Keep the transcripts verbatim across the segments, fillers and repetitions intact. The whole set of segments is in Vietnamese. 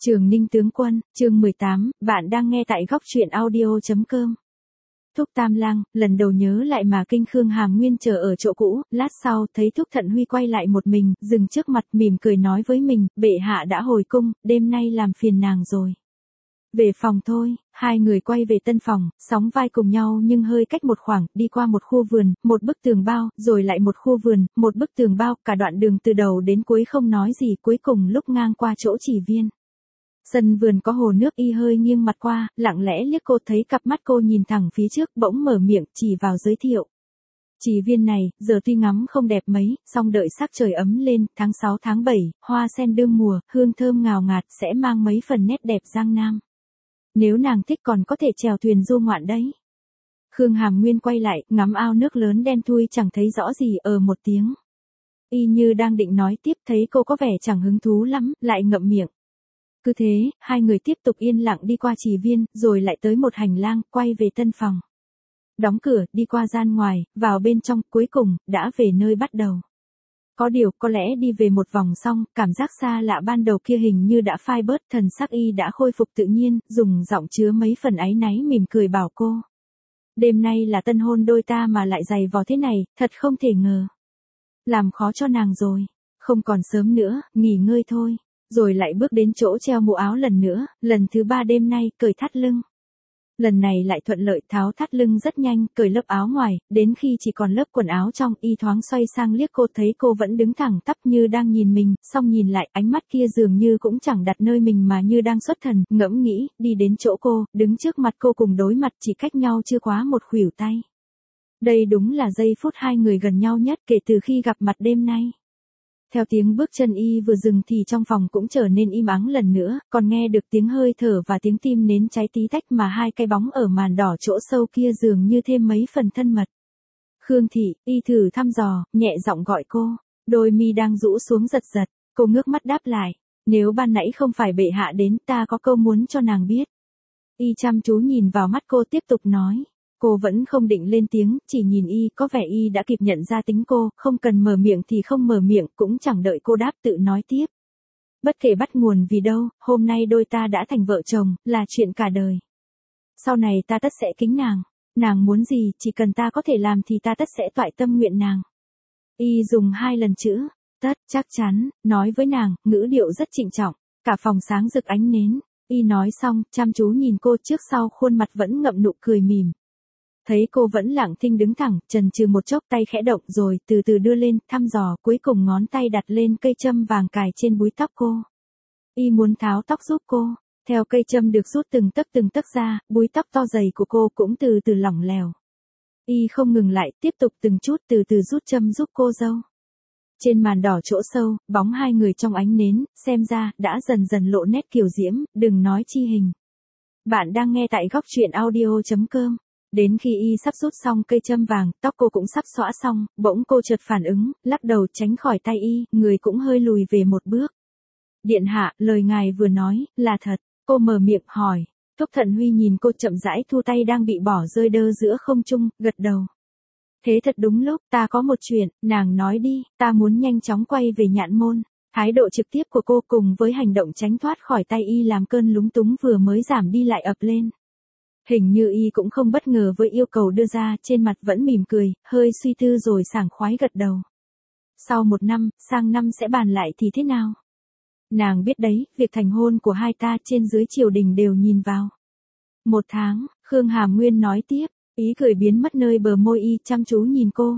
Trường Ninh tướng quân, chương mười tám, bạn đang nghe tại góc truyện audio.com. Thúc Tam Lang, lần đầu nhớ lại mà kinh Khương Hàm Nguyên chờ ở chỗ cũ, lát sau thấy Thúc Thận Huy quay lại một mình, dừng trước mặt mỉm cười nói với mình, bệ hạ đã hồi cung, đêm nay làm phiền nàng rồi. Về phòng thôi, hai người quay về tân phòng, sóng vai cùng nhau nhưng hơi cách một khoảng, đi qua một khu vườn, một bức tường bao, rồi lại một khu vườn, một bức tường bao, cả đoạn đường từ đầu đến cuối không nói gì, cuối cùng lúc ngang qua chỗ Chỉ Viên. Sân vườn có hồ nước, y hơi nghiêng mặt qua, lặng lẽ liếc cô, thấy cặp mắt cô nhìn thẳng phía trước, bỗng mở miệng, chỉ vào giới thiệu. Chỉ Viên này, giờ tuy ngắm không đẹp mấy, song đợi sắc trời ấm lên, tháng sáu tháng bảy, hoa sen đương mùa, hương thơm ngào ngạt sẽ mang mấy phần nét đẹp Giang Nam. Nếu nàng thích còn có thể chèo thuyền du ngoạn đấy. Khương Hàm Nguyên quay lại, ngắm ao nước lớn đen thui chẳng thấy rõ gì, ờ một tiếng. Y như đang định nói tiếp, thấy cô có vẻ chẳng hứng thú lắm, lại ngậm miệng. Cứ thế, hai người tiếp tục yên lặng đi qua Chỉ Viên, rồi lại tới một hành lang, quay về tân phòng. Đóng cửa, đi qua gian ngoài, vào bên trong, cuối cùng, đã về nơi bắt đầu. Có điều, có lẽ đi về một vòng xong, cảm giác xa lạ ban đầu kia hình như đã phai bớt, thần sắc y đã khôi phục tự nhiên, dùng giọng chứa mấy phần áy náy mỉm cười bảo cô. Đêm nay là tân hôn đôi ta mà lại dày vò thế này, thật không thể ngờ. Làm khó cho nàng rồi, không còn sớm nữa, nghỉ ngơi thôi. Rồi lại bước đến chỗ treo mũ áo lần nữa, lần thứ ba đêm nay, cởi thắt lưng. Lần này lại thuận lợi, tháo thắt lưng rất nhanh, cởi lớp áo ngoài, đến khi chỉ còn lớp quần áo trong, y thoáng xoay sang liếc cô, thấy cô vẫn đứng thẳng tắp như đang nhìn mình, xong nhìn lại, ánh mắt kia dường như cũng chẳng đặt nơi mình mà như đang xuất thần, ngẫm nghĩ, đi đến chỗ cô, đứng trước mặt cô cùng đối mặt, chỉ cách nhau chưa quá một khuỷu tay. Đây đúng là giây phút hai người gần nhau nhất kể từ khi gặp mặt đêm nay. Theo tiếng bước chân y vừa dừng thì trong phòng cũng trở nên im ắng lần nữa, còn nghe được tiếng hơi thở và tiếng tim nến cháy tí tách mà hai cái bóng ở màn đỏ chỗ sâu kia dường như thêm mấy phần thân mật. Khương thị, y thử thăm dò, nhẹ giọng gọi cô, đôi mi đang rũ xuống giật giật, cô ngước mắt đáp lại, nếu ban nãy không phải bệ hạ đến ta có câu muốn cho nàng biết. Y chăm chú nhìn vào mắt cô tiếp tục nói. Cô vẫn không định lên tiếng, chỉ nhìn y, có vẻ y đã kịp nhận ra tính cô, không cần mở miệng thì không mở miệng, cũng chẳng đợi cô đáp tự nói tiếp. Bất kể bắt nguồn vì đâu, hôm nay đôi ta đã thành vợ chồng, là chuyện cả đời. Sau này ta tất sẽ kính nàng, nàng muốn gì, chỉ cần ta có thể làm thì ta tất sẽ toại tâm nguyện nàng. Y dùng hai lần chữ, tất, chắc chắn, nói với nàng, ngữ điệu rất trịnh trọng, cả phòng sáng rực ánh nến. Y nói xong, chăm chú nhìn cô, trước sau khuôn mặt vẫn ngậm nụ cười mỉm. Thấy cô vẫn lặng thinh đứng thẳng, chần chừ một chốc, tay khẽ động rồi từ từ đưa lên, thăm dò, cuối cùng ngón tay đặt lên cây châm vàng cài trên búi tóc cô. Y muốn tháo tóc giúp cô, theo cây châm được rút từng tấc từng tấc ra, búi tóc to dày của cô cũng từ từ lỏng lẻo. Y không ngừng lại, tiếp tục từng chút từ từ rút châm giúp cô dâu. Trên màn đỏ chỗ sâu, bóng hai người trong ánh nến, xem ra, đã dần dần lộ nét kiều diễm, đừng nói chi hình. Bạn đang nghe tại góc truyện audio.com. Đến khi y sắp rút xong cây châm vàng, tóc cô cũng sắp xõa xong, bỗng cô chợt phản ứng, lắc đầu tránh khỏi tay y, người cũng hơi lùi về một bước. Điện hạ, lời ngài vừa nói, là thật, cô mở miệng hỏi. Thúc Thận Huy nhìn cô chậm rãi thu tay đang bị bỏ rơi đơ giữa không trung, gật đầu. Thế thật đúng lúc, ta có một chuyện, nàng nói đi, ta muốn nhanh chóng quay về Nhạn Môn. Thái độ trực tiếp của cô cùng với hành động tránh thoát khỏi tay y làm cơn lúng túng vừa mới giảm đi lại ập lên. Hình như y cũng không bất ngờ với yêu cầu đưa ra, trên mặt vẫn mỉm cười, hơi suy tư rồi sảng khoái gật đầu. Sau một năm, sang năm sẽ bàn lại thì thế nào? Nàng biết đấy, việc thành hôn của hai ta trên dưới triều đình đều nhìn vào. Một tháng, Khương Hàm Nguyên nói tiếp, ý cười biến mất nơi bờ môi y, chăm chú nhìn cô.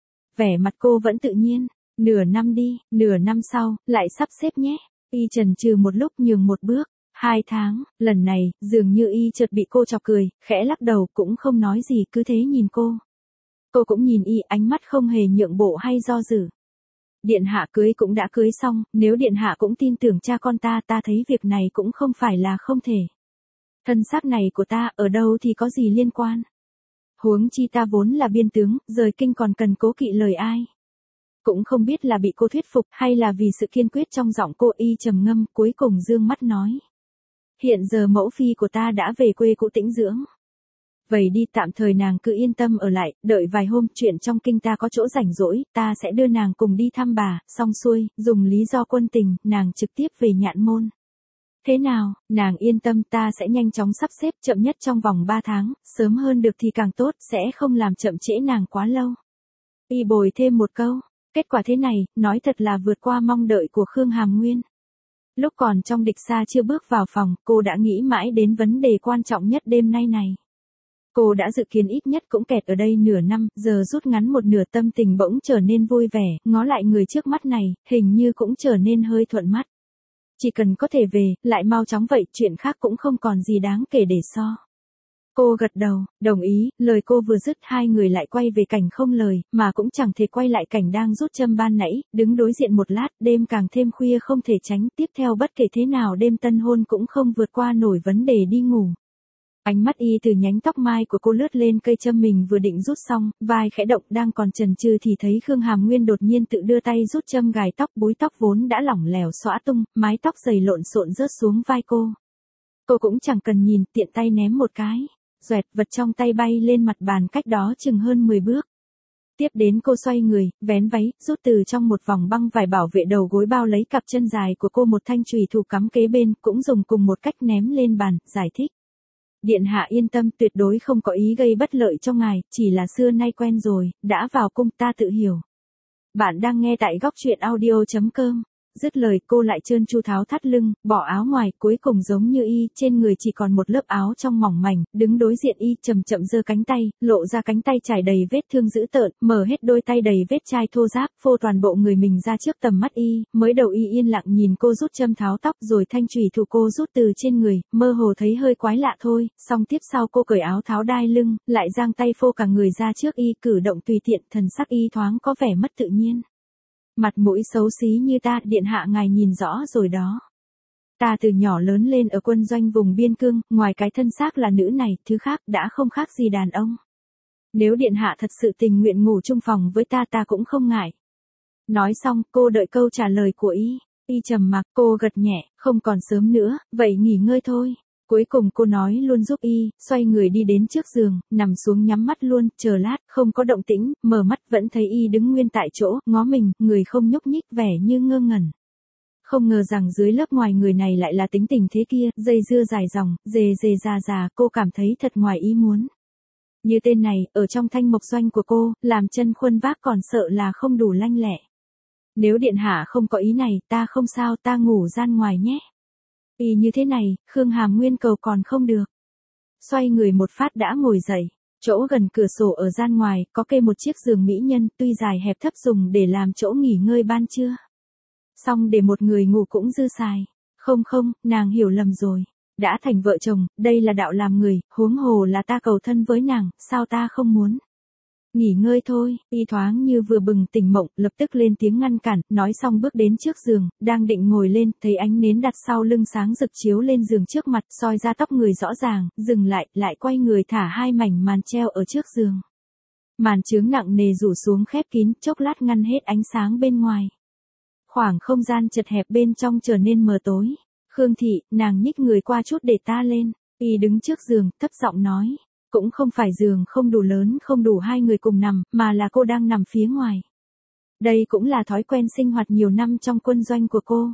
Vẻ mặt cô vẫn tự nhiên, nửa năm đi, nửa năm sau, lại sắp xếp nhé. Y chần chừ một lúc nhường một bước. Hai tháng, lần này, dường như y chợt bị cô chọc cười, khẽ lắc đầu cũng không nói gì, cứ thế nhìn cô. Cô cũng nhìn y, ánh mắt không hề nhượng bộ hay do dự. Điện hạ cưới cũng đã cưới xong, nếu điện hạ cũng tin tưởng cha con ta, ta thấy việc này cũng không phải là không thể. Thân xác này của ta, ở đâu thì có gì liên quan. Huống chi ta vốn là biên tướng, rời kinh còn cần cố kỵ lời ai. Cũng không biết là bị cô thuyết phục, hay là vì sự kiên quyết trong giọng cô, y trầm ngâm, cuối cùng dương mắt nói. Hiện giờ mẫu phi của ta đã về quê cũ tĩnh dưỡng. Vậy đi, tạm thời nàng cứ yên tâm ở lại, đợi vài hôm chuyện trong kinh ta có chỗ rảnh rỗi, ta sẽ đưa nàng cùng đi thăm bà, xong xuôi, dùng lý do quân tình, nàng trực tiếp về Nhạn Môn. Thế nào, nàng yên tâm, ta sẽ nhanh chóng sắp xếp, chậm nhất trong vòng ba tháng, sớm hơn được thì càng tốt, sẽ không làm chậm trễ nàng quá lâu. Y bồi thêm một câu, kết quả thế này, nói thật là vượt qua mong đợi của Khương Hàm Nguyên. Lúc còn trong địch xa chưa bước vào phòng, cô đã nghĩ mãi đến vấn đề quan trọng nhất đêm nay này. Cô đã dự kiến ít nhất cũng kẹt ở đây nửa năm, giờ rút ngắn một nửa, tâm tình bỗng trở nên vui vẻ, ngó lại người trước mắt này, hình như cũng trở nên hơi thuận mắt. Chỉ cần có thể về, lại mau chóng vậy, chuyện khác cũng không còn gì đáng kể để so. Cô gật đầu, đồng ý, lời cô vừa dứt hai người lại quay về cảnh không lời, mà cũng chẳng thể quay lại cảnh đang rút châm ban nãy, đứng đối diện một lát, đêm càng thêm khuya không thể tránh, tiếp theo bất kể thế nào đêm tân hôn cũng không vượt qua nổi vấn đề đi ngủ. Ánh mắt y từ nhánh tóc mai của cô lướt lên cây châm mình vừa định rút xong, vai khẽ động đang còn chần chừ thì thấy Khương Hàm Nguyên đột nhiên tự đưa tay rút châm gài tóc, búi tóc vốn đã lỏng lẻo xõa tung, mái tóc dày lộn xộn rớt xuống vai cô. Cô cũng chẳng cần nhìn, tiện tay ném một cái, xoẹt, vật trong tay bay lên mặt bàn cách đó chừng hơn mười bước. Tiếp đến cô xoay người, vén váy, rút từ trong một vòng băng vải bảo vệ đầu gối bao lấy cặp chân dài của cô một thanh chùy thủ cắm kế bên, cũng dùng cùng một cách ném lên bàn, giải thích. Điện hạ yên tâm, tuyệt đối không có ý gây bất lợi cho ngài, chỉ là xưa nay quen rồi, đã vào cung ta tự hiểu. Bạn đang nghe tại góc truyện audio chấm com. Dứt lời cô lại trơn tru tháo thắt lưng, bỏ áo ngoài, cuối cùng giống như y, trên người chỉ còn một lớp áo trong mỏng mảnh, đứng đối diện y, chậm chậm giơ cánh tay, lộ ra cánh tay trải đầy vết thương dữ tợn, mở hết đôi tay đầy vết chai thô ráp, phô toàn bộ người mình ra trước tầm mắt y, mới đầu y yên lặng nhìn cô rút châm tháo tóc rồi thanh chùy thủ cô rút từ trên người, mơ hồ thấy hơi quái lạ thôi, song tiếp sau cô cởi áo tháo đai lưng, lại giang tay phô cả người ra trước y, cử động tùy tiện, thần sắc y thoáng có vẻ mất tự nhiên. Mặt mũi xấu xí như ta, điện hạ ngài nhìn rõ rồi đó. Ta từ nhỏ lớn lên ở quân doanh vùng biên cương, ngoài cái thân xác là nữ này, thứ khác đã không khác gì đàn ông. Nếu điện hạ thật sự tình nguyện ngủ chung phòng với ta ta cũng không ngại. Nói xong, cô đợi câu trả lời của y. Y trầm mặc, cô gật nhẹ, không còn sớm nữa, vậy nghỉ ngơi thôi. Cuối cùng cô nói luôn giúp y, xoay người đi đến trước giường, nằm xuống nhắm mắt luôn, chờ lát, không có động tĩnh, mở mắt vẫn thấy y đứng nguyên tại chỗ, ngó mình, người không nhúc nhích, vẻ như ngơ ngẩn. Không ngờ rằng dưới lớp ngoài người này lại là tính tình thế kia, dây dưa dài dòng, dề dề già già, cô cảm thấy thật ngoài ý muốn. Như tên này, ở trong thanh mộc doanh của cô, làm chân khuân vác còn sợ là không đủ lanh lẹ. Nếu điện hạ không có ý này, ta không sao, ta ngủ gian ngoài nhé. Y như thế này, Khương Hàm Nguyên cầu còn không được. Xoay người một phát đã ngồi dậy, chỗ gần cửa sổ ở gian ngoài, có kê một chiếc giường mỹ nhân, tuy dài hẹp thấp dùng để làm chỗ nghỉ ngơi ban trưa. Xong để một người ngủ cũng dư xài. Không không, nàng hiểu lầm rồi. Đã thành vợ chồng, đây là đạo làm người, huống hồ là ta cầu thân với nàng, sao ta không muốn. Nghỉ ngơi thôi, y thoáng như vừa bừng tỉnh mộng, lập tức lên tiếng ngăn cản, nói xong bước đến trước giường, đang định ngồi lên, thấy ánh nến đặt sau lưng sáng rực chiếu lên giường trước mặt, soi ra tóc người rõ ràng, dừng lại, lại quay người thả hai mảnh màn treo ở trước giường. Màn chướng nặng nề rủ xuống khép kín, chốc lát ngăn hết ánh sáng bên ngoài. Khoảng không gian chật hẹp bên trong trở nên mờ tối. Khương thị, nàng nhích người qua chút để ta lên, y đứng trước giường, thấp giọng nói. Cũng không phải giường không đủ lớn không đủ hai người cùng nằm, mà là cô đang nằm phía ngoài. Đây cũng là thói quen sinh hoạt nhiều năm trong quân doanh của cô.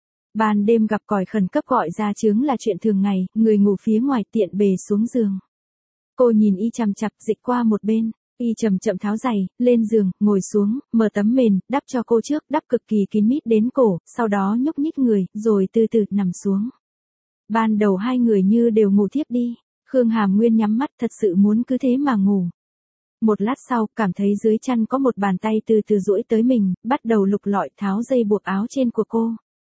Ban đêm gặp còi khẩn cấp gọi ra chướng là chuyện thường ngày, người ngủ phía ngoài tiện bề xuống giường. Cô nhìn y chằm chặp dịch qua một bên, y chậm chậm tháo giày, lên giường, ngồi xuống, mở tấm mền, đắp cho cô trước, đắp cực kỳ kín mít đến cổ, sau đó nhúc nhích người, rồi từ từ nằm xuống. Ban đầu hai người như đều ngủ thiếp đi. Khương Hàm Nguyên nhắm mắt thật sự muốn cứ thế mà ngủ. Một lát sau, cảm thấy dưới chăn có một bàn tay từ từ duỗi tới mình, bắt đầu lục lọi tháo dây buộc áo trên của cô.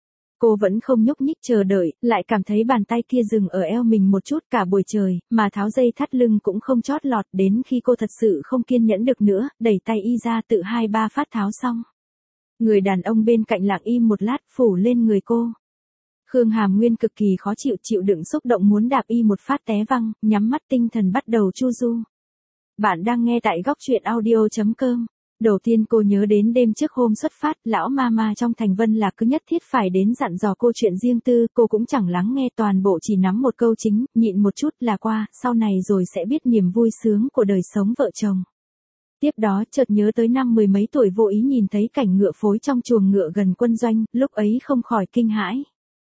Cô vẫn không nhúc nhích chờ đợi, lại cảm thấy bàn tay kia dừng ở eo mình một chút cả buổi trời, mà tháo dây thắt lưng cũng không chót lọt, đến khi cô thật sự không kiên nhẫn được nữa, đẩy tay y ra tự hai ba phát tháo xong. Người đàn ông bên cạnh lặng im một lát, phủ lên người cô. Khương Hàm Nguyên cực kỳ khó chịu, chịu đựng xúc động muốn đạp y một phát té văng, nhắm mắt tinh thần bắt đầu chu du. Bạn đang nghe tại góc truyện audio chấm com. Đầu tiên cô nhớ đến đêm trước hôm xuất phát, lão mama trong thành Vân Lạc cứ nhất thiết phải đến dặn dò cô chuyện riêng tư, cô cũng chẳng lắng nghe toàn bộ, chỉ nắm một câu chính, nhịn một chút là qua, sau này rồi sẽ biết niềm vui sướng của đời sống vợ chồng. Tiếp đó chợt nhớ tới năm mười mấy tuổi vô ý nhìn thấy cảnh ngựa phối trong chuồng ngựa gần quân doanh, lúc ấy không khỏi kinh hãi.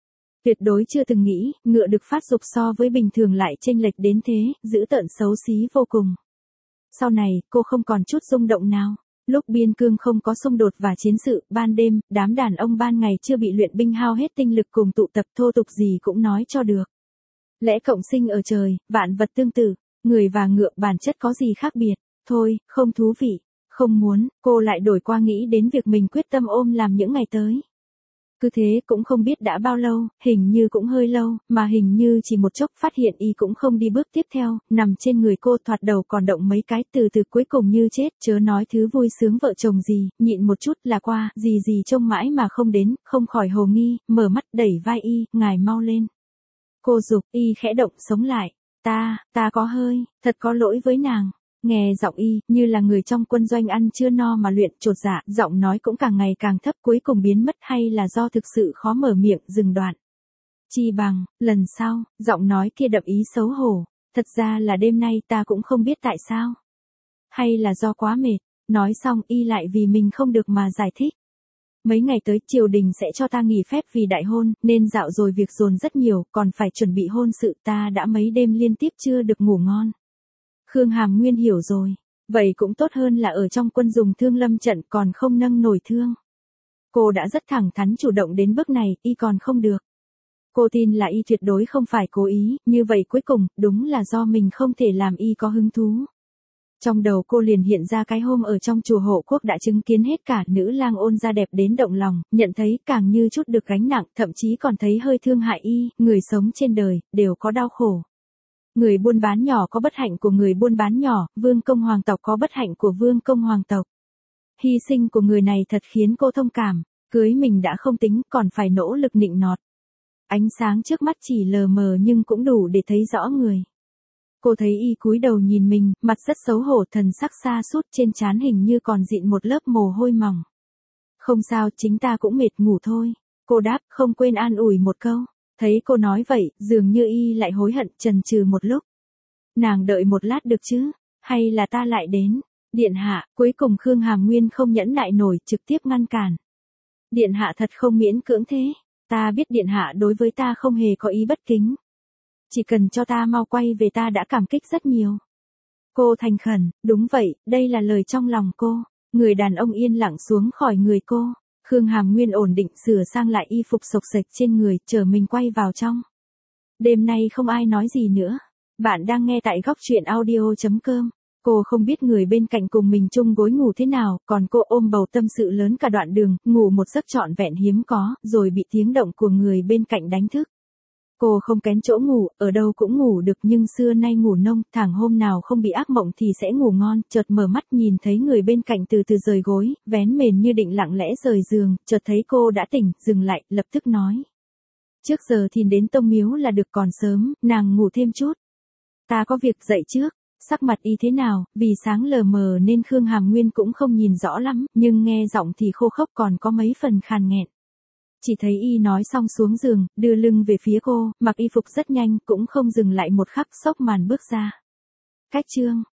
Tuyệt đối chưa từng nghĩ, ngựa được phát dục so với bình thường lại chênh lệch đến thế, dữ tợn xấu xí vô cùng. Sau này, cô không còn chút rung động nào. Lúc biên cương không có xung đột và chiến sự, ban đêm, đám đàn ông ban ngày chưa bị luyện binh hao hết tinh lực cùng tụ tập thô tục gì cũng nói cho được. Lẽ cộng sinh ở trời, vạn vật tương tự, người và ngựa bản chất có gì khác biệt, thôi, không thú vị, không muốn, cô lại đổi qua nghĩ đến việc mình quyết tâm ôm làm những ngày tới. Cứ thế cũng không biết đã bao lâu, hình như cũng hơi lâu, mà hình như chỉ một chốc phát hiện y cũng không đi bước tiếp theo, nằm trên người cô thoạt đầu còn động mấy cái từ từ cuối cùng như chết, chớ nói thứ vui sướng vợ chồng gì, nhịn một chút là qua, gì gì trông mãi mà không đến, không khỏi hồ nghi, mở mắt đẩy vai y, ngài mau lên. Cô giục, y khẽ động sống lại, ta, ta có hơi, thật có lỗi với nàng. Nghe giọng y, như là người trong quân doanh ăn chưa no mà luyện chột dạ, giọng nói cũng càng ngày càng thấp cuối cùng biến mất hay là do thực sự khó mở miệng dừng đoạn. Chi bằng, lần sau, giọng nói kia đậm ý xấu hổ, thật ra là đêm nay ta cũng không biết tại sao. Hay là do quá mệt, nói xong y lại vì mình không được mà giải thích. Mấy ngày tới triều đình sẽ cho ta nghỉ phép vì đại hôn, nên dạo rồi việc dồn rất nhiều, còn phải chuẩn bị hôn sự ta đã mấy đêm liên tiếp chưa được ngủ ngon. Khương Hàm Nguyên hiểu rồi, vậy cũng tốt hơn là ở trong quân dùng thương lâm trận còn không nâng nổi thương. Cô đã rất thẳng thắn chủ động đến bước này, y còn không được. Cô tin là y tuyệt đối không phải cố ý, như vậy cuối cùng, đúng là do mình không thể làm y có hứng thú. Trong đầu cô liền hiện ra cái hôm ở trong chùa Hộ Quốc đã chứng kiến hết cả nữ lang ôn ra đẹp đến động lòng, nhận thấy càng như chút được gánh nặng, thậm chí còn thấy hơi thương hại y, người sống trên đời, đều có đau khổ. Người buôn bán nhỏ có bất hạnh của người buôn bán nhỏ, vương công hoàng tộc có bất hạnh của vương công hoàng tộc. Hy sinh của người này thật khiến cô thông cảm, cưới mình đã không tính còn phải nỗ lực nịnh nọt. Ánh sáng trước mắt chỉ lờ mờ nhưng cũng đủ để thấy rõ người. Cô thấy y cúi đầu nhìn mình, mặt rất xấu hổ, thần sắc xa sút, trên trán hình như còn dịn một lớp mồ hôi mỏng. Không sao, chính ta cũng mệt, ngủ thôi. Cô đáp, không quên an ủi một câu. Thấy cô nói vậy, dường như y lại hối hận, chần chừ một lúc. Nàng đợi một lát được chứ, hay là ta lại đến? Điện hạ, cuối cùng Khương Hàm Nguyên không nhẫn nại nổi, trực tiếp ngăn cản. Điện hạ thật không miễn cưỡng thế, ta biết điện hạ đối với ta không hề có ý bất kính. Chỉ cần cho ta mau quay về ta đã cảm kích rất nhiều. Cô thành khẩn, đúng vậy, đây là lời trong lòng cô. Người đàn ông yên lặng xuống khỏi người cô. Khương Hàm Nguyên ổn định sửa sang lại y phục xộc xệch trên người, chờ mình quay vào trong. Đêm nay không ai nói gì nữa. Bạn đang nghe tại góc truyện audio chấm com. Cô không biết người bên cạnh cùng mình chung gối ngủ thế nào, còn cô ôm bầu tâm sự lớn cả đoạn đường, ngủ một giấc trọn vẹn hiếm có, rồi bị tiếng động của người bên cạnh đánh thức. Cô không kén chỗ ngủ, ở đâu cũng ngủ được nhưng xưa nay ngủ nông, thẳng hôm nào không bị ác mộng thì sẽ ngủ ngon, chợt mở mắt nhìn thấy người bên cạnh từ từ rời gối, vén mền như định lặng lẽ rời giường, chợt thấy cô đã tỉnh, dừng lại, lập tức nói. Trước giờ thì đến tông miếu là được, còn sớm, nàng ngủ thêm chút. Ta có việc dậy trước, sắc mặt y thế nào, vì sáng lờ mờ nên Khương Hàm Nguyên cũng không nhìn rõ lắm, nhưng nghe giọng thì khô khốc còn có mấy phần khàn nghẹn. Chỉ thấy y nói xong xuống giường, đưa lưng về phía cô, mặc y phục rất nhanh, cũng không dừng lại một khắc, xốc màn bước ra. Cách chương